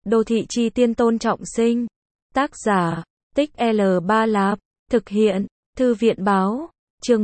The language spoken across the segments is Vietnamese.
Đô thị chi tiên Tôn Trọng Sinh. Tác giả, Tích L3 Lạp. Thực hiện, Thư viện báo. Chương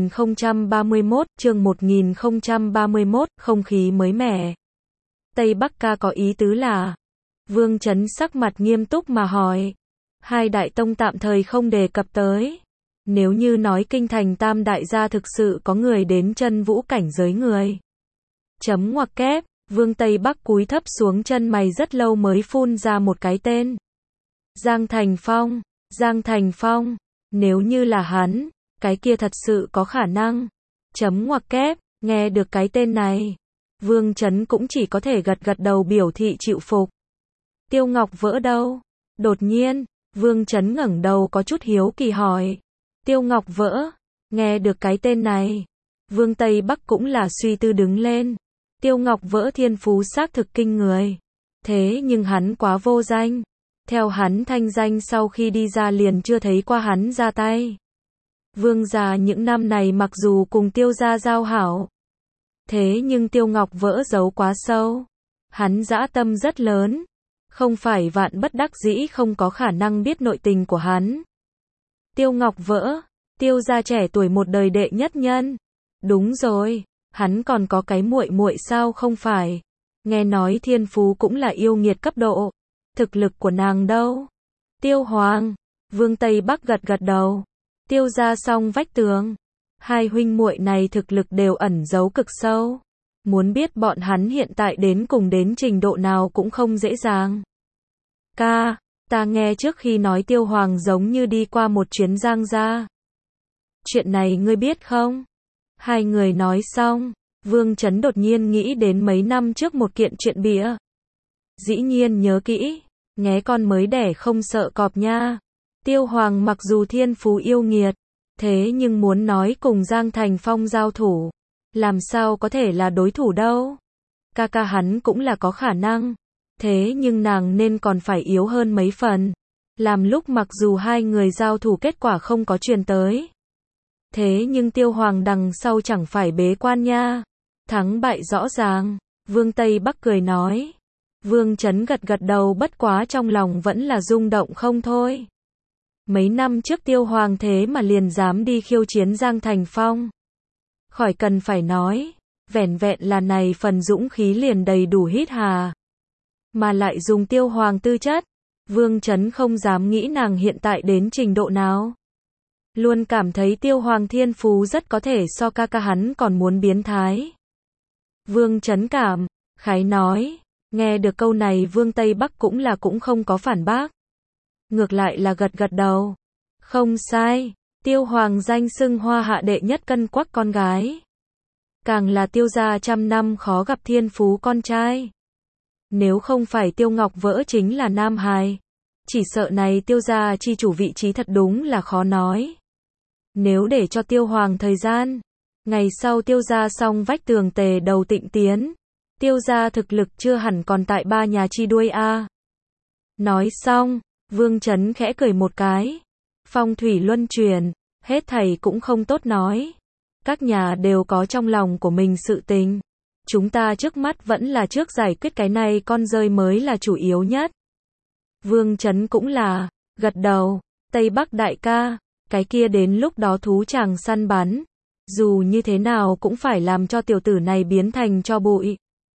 1031, không khí mới mẻ. Tây Bắc ca có ý tứ là. Vương Chấn sắc mặt nghiêm túc mà hỏi. Hai đại tông tạm thời không đề cập tới. Nếu như nói kinh thành tam đại gia thực sự có người đến chân vũ cảnh giới người. Chấm ngoặc kép, Vương Tây Bắc cúi thấp xuống chân mày rất lâu mới phun ra một cái tên. Giang Thành Phong, Giang Thành Phong, nếu như là hắn, cái kia thật sự có khả năng. Chấm ngoặc kép, nghe được cái tên này. Vương Chấn cũng chỉ có thể gật gật đầu biểu thị chịu phục. Tiêu Ngọc Vỡ đâu? Đột nhiên, Vương Chấn ngẩng đầu có chút hiếu kỳ hỏi. Tiêu Ngọc Vỡ, nghe được cái tên này. Vương Tây Bắc cũng là suy tư đứng lên. Tiêu Ngọc Vỡ thiên phú xác thực kinh người. Thế nhưng hắn quá vô danh. Theo hắn thanh danh sau khi đi ra liền chưa thấy qua hắn ra tay. Vương gia những năm này mặc dù cùng Tiêu gia giao hảo. Thế nhưng Tiêu Ngọc Vỡ giấu quá sâu. Hắn dã tâm rất lớn. Không phải vạn bất đắc dĩ không có khả năng biết nội tình của hắn. Tiêu Ngọc Vỡ, Tiêu gia trẻ tuổi một đời đệ nhất nhân. Đúng rồi, hắn còn có cái muội muội sao không phải? Nghe nói thiên phú cũng là yêu nghiệt cấp độ. Thực lực của nàng đâu? Tiêu Hoàng, Vương Tây Bắc gật gật đầu. Tiêu gia song vách tường. Hai huynh muội này thực lực đều ẩn giấu cực sâu. Muốn biết bọn hắn hiện tại đến cùng đến trình độ nào cũng không dễ dàng. Ca, ta nghe trước khi nói Tiêu Hoàng giống như đi qua một chuyến Giang gia. Chuyện này ngươi biết không? Hai người nói xong, Vương Chấn đột nhiên nghĩ đến mấy năm trước một kiện chuyện bịa. Dĩ nhiên nhớ kỹ, nghé con mới đẻ không sợ cọp nha. Tiêu Hoàng mặc dù thiên phú yêu nghiệt, thế nhưng muốn nói cùng Giang Thành Phong giao thủ, làm sao có thể là đối thủ đâu. Ca hắn cũng là có khả năng, thế nhưng nàng nên còn phải yếu hơn mấy phần. Làm lúc mặc dù hai người giao thủ kết quả không có truyền tới. Thế nhưng Tiêu Hoàng đằng sau chẳng phải bế quan nha. Thắng bại rõ ràng, Vương Tây Bắc cười nói. Vương Chấn gật gật đầu bất quá trong lòng vẫn là rung động không thôi. Mấy năm trước Tiêu Hoàng thế mà liền dám đi khiêu chiến Giang Thành Phong. Khỏi cần phải nói, vẻn vẹn là này phần dũng khí liền đầy đủ hít hà. Mà lại dùng Tiêu Hoàng tư chất, Vương Chấn không dám nghĩ nàng hiện tại đến trình độ nào. Luôn cảm thấy Tiêu Hoàng thiên phú rất có thể so ca hắn còn muốn biến thái. Vương Chấn cảm khái nói. Nghe được câu này Vương Tây Bắc cũng không có phản bác. Ngược lại là gật gật đầu. Không sai, Tiêu Hoàng danh xưng hoa hạ đệ nhất cân quắc con gái. Càng là Tiêu gia trăm năm khó gặp thiên phú con trai. Nếu không phải Tiêu Ngọc Vỡ chính là nam hài, chỉ sợ này Tiêu gia chi chủ vị trí thật đúng là khó nói. Nếu để cho Tiêu Hoàng thời gian, ngày sau Tiêu gia xong vách tường tề đầu tịnh tiến. Tiêu gia thực lực chưa hẳn còn tại ba nhà chi đuôi a. Nói xong, Vương Chấn khẽ cười một cái. Phong thủy luân chuyển, hết thảy cũng không tốt nói. Các nhà đều có trong lòng của mình sự tình. Chúng ta trước mắt vẫn là trước giải quyết cái này con rơi mới là chủ yếu nhất. Vương Chấn cũng là, gật đầu, Tây Bắc đại ca, cái kia đến lúc đó thú chàng săn bắn. Dù như thế nào cũng phải làm cho tiểu tử này biến thành tro bụi.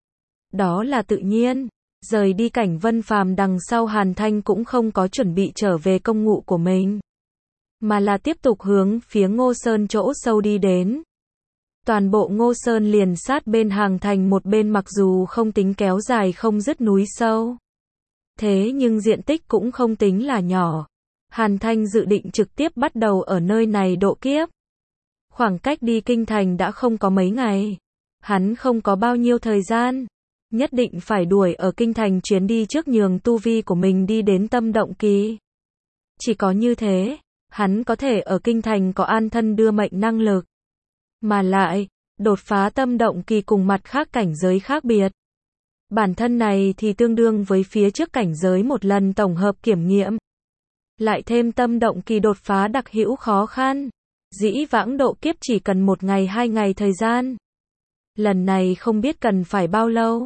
Đó là tự nhiên, rời đi cảnh Vân Phàm đằng sau Hàn Thanh cũng không có chuẩn bị trở về công ngụ của mình. Mà là tiếp tục hướng phía Ngô Sơn chỗ sâu đi đến. Toàn bộ Ngô Sơn liền sát bên Hàng Thành một bên mặc dù không tính kéo dài không dứt núi sâu. Thế nhưng diện tích cũng không tính là nhỏ. Hàn Thanh dự định trực tiếp bắt đầu ở nơi này độ kiếp. Khoảng cách đi kinh thành đã không có mấy ngày. Hắn không có bao nhiêu thời gian. Nhất định phải đuổi ở kinh thành chuyến đi trước nhường tu vi của mình đi đến tâm động kỳ. Chỉ có như thế, hắn có thể ở kinh thành có an thân đưa mệnh năng lực. Mà lại, đột phá tâm động kỳ cùng mặt khác cảnh giới khác biệt. Bản thân này thì tương đương với phía trước cảnh giới một lần tổng hợp kiểm nghiệm. Lại thêm tâm động kỳ đột phá đặc hữu khó khăn. Dĩ vãng độ kiếp chỉ cần 1 ngày 2 ngày thời gian. Lần này không biết cần phải bao lâu.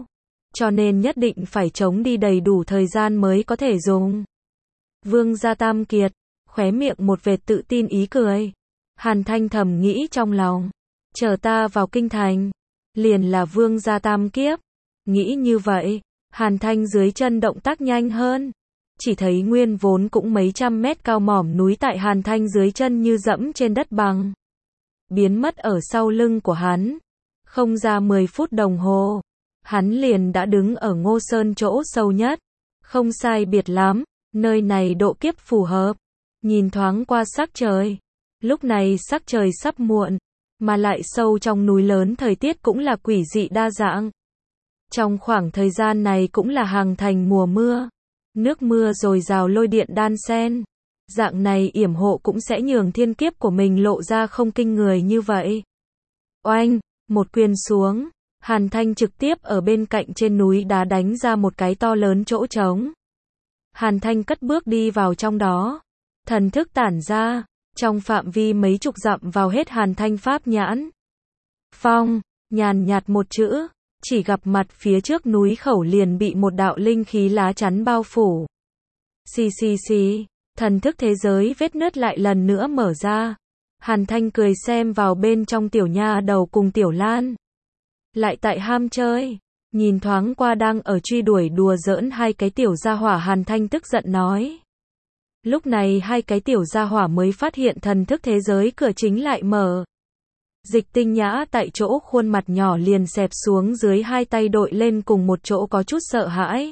cho nên nhất định phải chống đi đầy đủ thời gian mới có thể dùng. Vương gia Tam Kiệt, khóe miệng một vệt tự tin ý cười. Hàn Thanh thầm nghĩ trong lòng, chờ ta vào kinh thành, liền là vương gia tam kiếp. Nghĩ như vậy, Hàn Thanh dưới chân động tác nhanh hơn. Chỉ thấy nguyên vốn cũng mấy trăm mét cao mỏm núi tại Hàn Thanh dưới chân như dẫm trên đất bằng. Biến mất ở sau lưng của hắn. Không ra 10 phút đồng hồ, hắn liền đã đứng ở Ngô Sơn chỗ sâu nhất. Không sai biệt lắm, nơi này độ kiếp phù hợp. Nhìn thoáng qua sắc trời. Lúc này sắc trời sắp muộn, mà lại sâu trong núi lớn thời tiết cũng là quỷ dị đa dạng. Trong khoảng thời gian này cũng là hàng thành mùa mưa. Nước mưa dồi dào lôi điện đan xen. Dạng này yểm hộ cũng sẽ nhường thiên kiếp của mình lộ ra không kinh người như vậy. Oanh, một quyền xuống, Hàn Thanh trực tiếp ở bên cạnh trên núi đá đánh ra một cái to lớn chỗ trống. Hàn Thanh cất bước đi vào trong đó. Thần thức tản ra, trong phạm vi mấy chục dặm vào hết Hàn Thanh pháp nhãn. Phong, nhàn nhạt một chữ, chỉ gặp mặt phía trước núi khẩu liền bị một đạo linh khí lá chắn bao phủ. Xì xì xì, thần thức thế giới vết nứt lại lần nữa mở ra. Hàn Thanh cười xem vào bên trong tiểu nha đầu cùng Tiểu Lan. Lại tại ham chơi, nhìn thoáng qua đang ở truy đuổi đùa giỡn hai cái tiểu gia hỏa, Hàn Thanh tức giận nói. Lúc này hai cái tiểu gia hỏa mới phát hiện thần thức thế giới cửa chính lại mở. Dịch Tinh Nhã tại chỗ khuôn mặt nhỏ liền xẹp xuống dưới, hai tay đội lên cùng một chỗ có chút sợ hãi.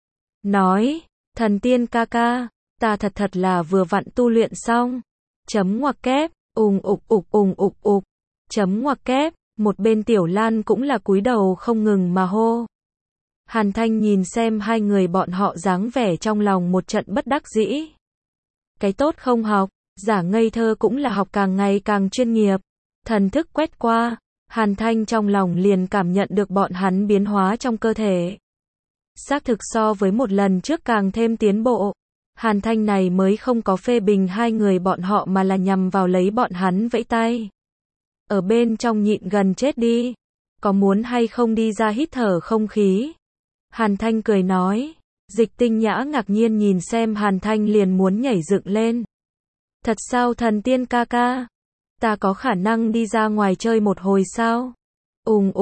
Nói, thần tiên ca ca, ta thật là vừa vặn tu luyện xong. Chấm ngoặc kép, ùng ục. Chấm ngoặc kép, một bên Tiểu Lan cũng là cúi đầu không ngừng mà hô. Hàn Thanh nhìn xem hai người bọn họ dáng vẻ trong lòng một trận bất đắc dĩ. Cái tốt không học, giả ngây thơ cũng là học càng ngày càng chuyên nghiệp. Thần thức quét qua, Hàn Thanh trong lòng liền cảm nhận được bọn hắn biến hóa trong cơ thể. Xác thực so với một lần trước càng thêm tiến bộ. Hàn Thanh này mới không có phê bình hai người bọn họ mà là nhằm vào lấy bọn hắn vẫy tay. Ở bên trong nhịn gần chết đi. Có muốn hay không đi ra hít thở không khí? Hàn Thanh cười nói. Dịch Tinh Nhã ngạc nhiên nhìn xem Hàn Thanh liền muốn nhảy dựng lên. Thật sao thần tiên ca ca? Ta có khả năng đi ra ngoài chơi một hồi sao? Ùng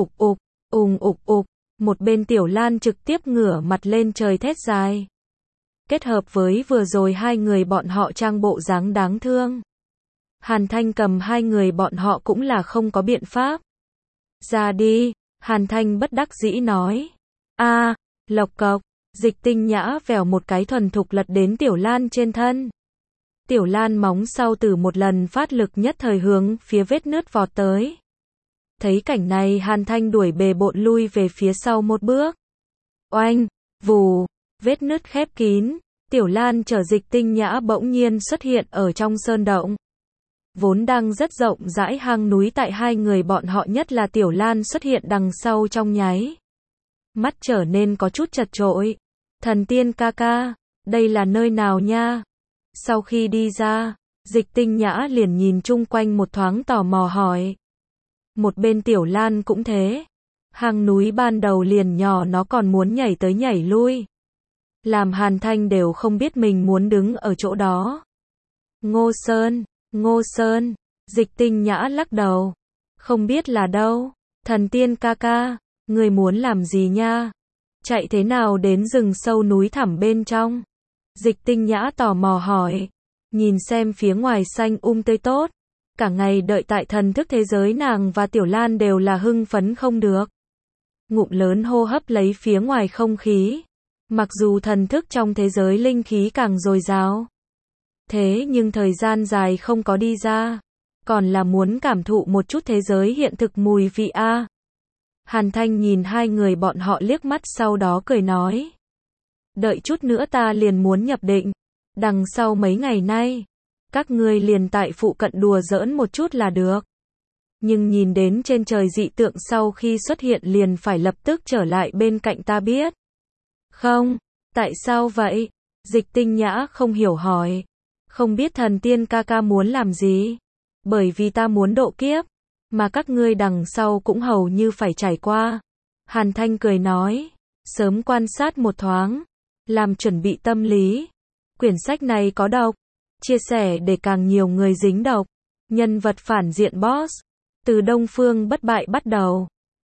ục. Một bên Tiểu Lan trực tiếp ngửa mặt lên trời thét dài. Kết hợp với vừa rồi hai người bọn họ trang bộ dáng đáng thương. Hàn Thanh cầm hai người bọn họ cũng là không có biện pháp. Ra đi, Hàn Thanh bất đắc dĩ nói. A, lộc cộc, Dịch Tinh Nhã vèo một cái thuần thục lật đến Tiểu Lan trên thân. Tiểu Lan móng sau từ một lần phát lực nhất thời hướng phía vết nứt vọt tới. Thấy cảnh này Hàn Thanh đuổi bề bộn lui về phía sau một bước. Oanh, vù, vết nứt khép kín, Tiểu Lan chở Dịch Tinh Nhã bỗng nhiên xuất hiện ở trong sơn động. Vốn đang rất rộng rãi hang núi tại hai người bọn họ nhất là Tiểu Lan xuất hiện đằng sau trong nháy. Mắt trở nên có chút chật chội. Thần tiên ca ca, đây là nơi nào nha? Sau khi đi ra, Dịch Tinh Nhã liền nhìn chung quanh một thoáng tò mò hỏi. Một bên Tiểu Lan cũng thế. Hang núi ban đầu liền nhỏ nó còn muốn nhảy tới nhảy lui. Làm Hàn Thanh đều không biết mình muốn đứng ở chỗ đó. Ngô Sơn, Dịch Tinh Nhã lắc đầu. Không biết là đâu, thần tiên ca ca, người muốn làm gì nha? Chạy thế nào đến rừng sâu núi thẳm bên trong? Dịch Tinh Nhã tò mò hỏi. Nhìn xem phía ngoài xanh tươi tốt. Cả ngày đợi tại thần thức thế giới nàng và Tiểu Lan đều là hưng phấn không được. Ngụm lớn hô hấp lấy phía ngoài không khí. Mặc dù thần thức trong thế giới linh khí càng dồi dào. Thế nhưng thời gian dài không có đi ra. Còn là muốn cảm thụ một chút thế giới hiện thực mùi vị a. Hàn Thanh nhìn hai người bọn họ liếc mắt sau đó cười nói. Đợi chút nữa ta liền muốn nhập định. Đằng sau mấy ngày nay, các ngươi liền tại phụ cận đùa giỡn một chút là được. Nhưng nhìn đến trên trời dị tượng sau khi xuất hiện liền phải lập tức trở lại bên cạnh ta biết. Không, tại sao vậy? Dịch Tinh Nhã không hiểu hỏi. Không biết thần tiên ca ca muốn làm gì? Bởi vì ta muốn độ kiếp, mà các ngươi đằng sau cũng hầu như phải trải qua. Hàn Thanh cười nói. Sớm quan sát một thoáng, làm chuẩn bị tâm lý. Quyển sách này có độc, chia sẻ để càng nhiều người dính độc. Nhân vật phản diện boss, từ Đông Phương Bất Bại bắt đầu.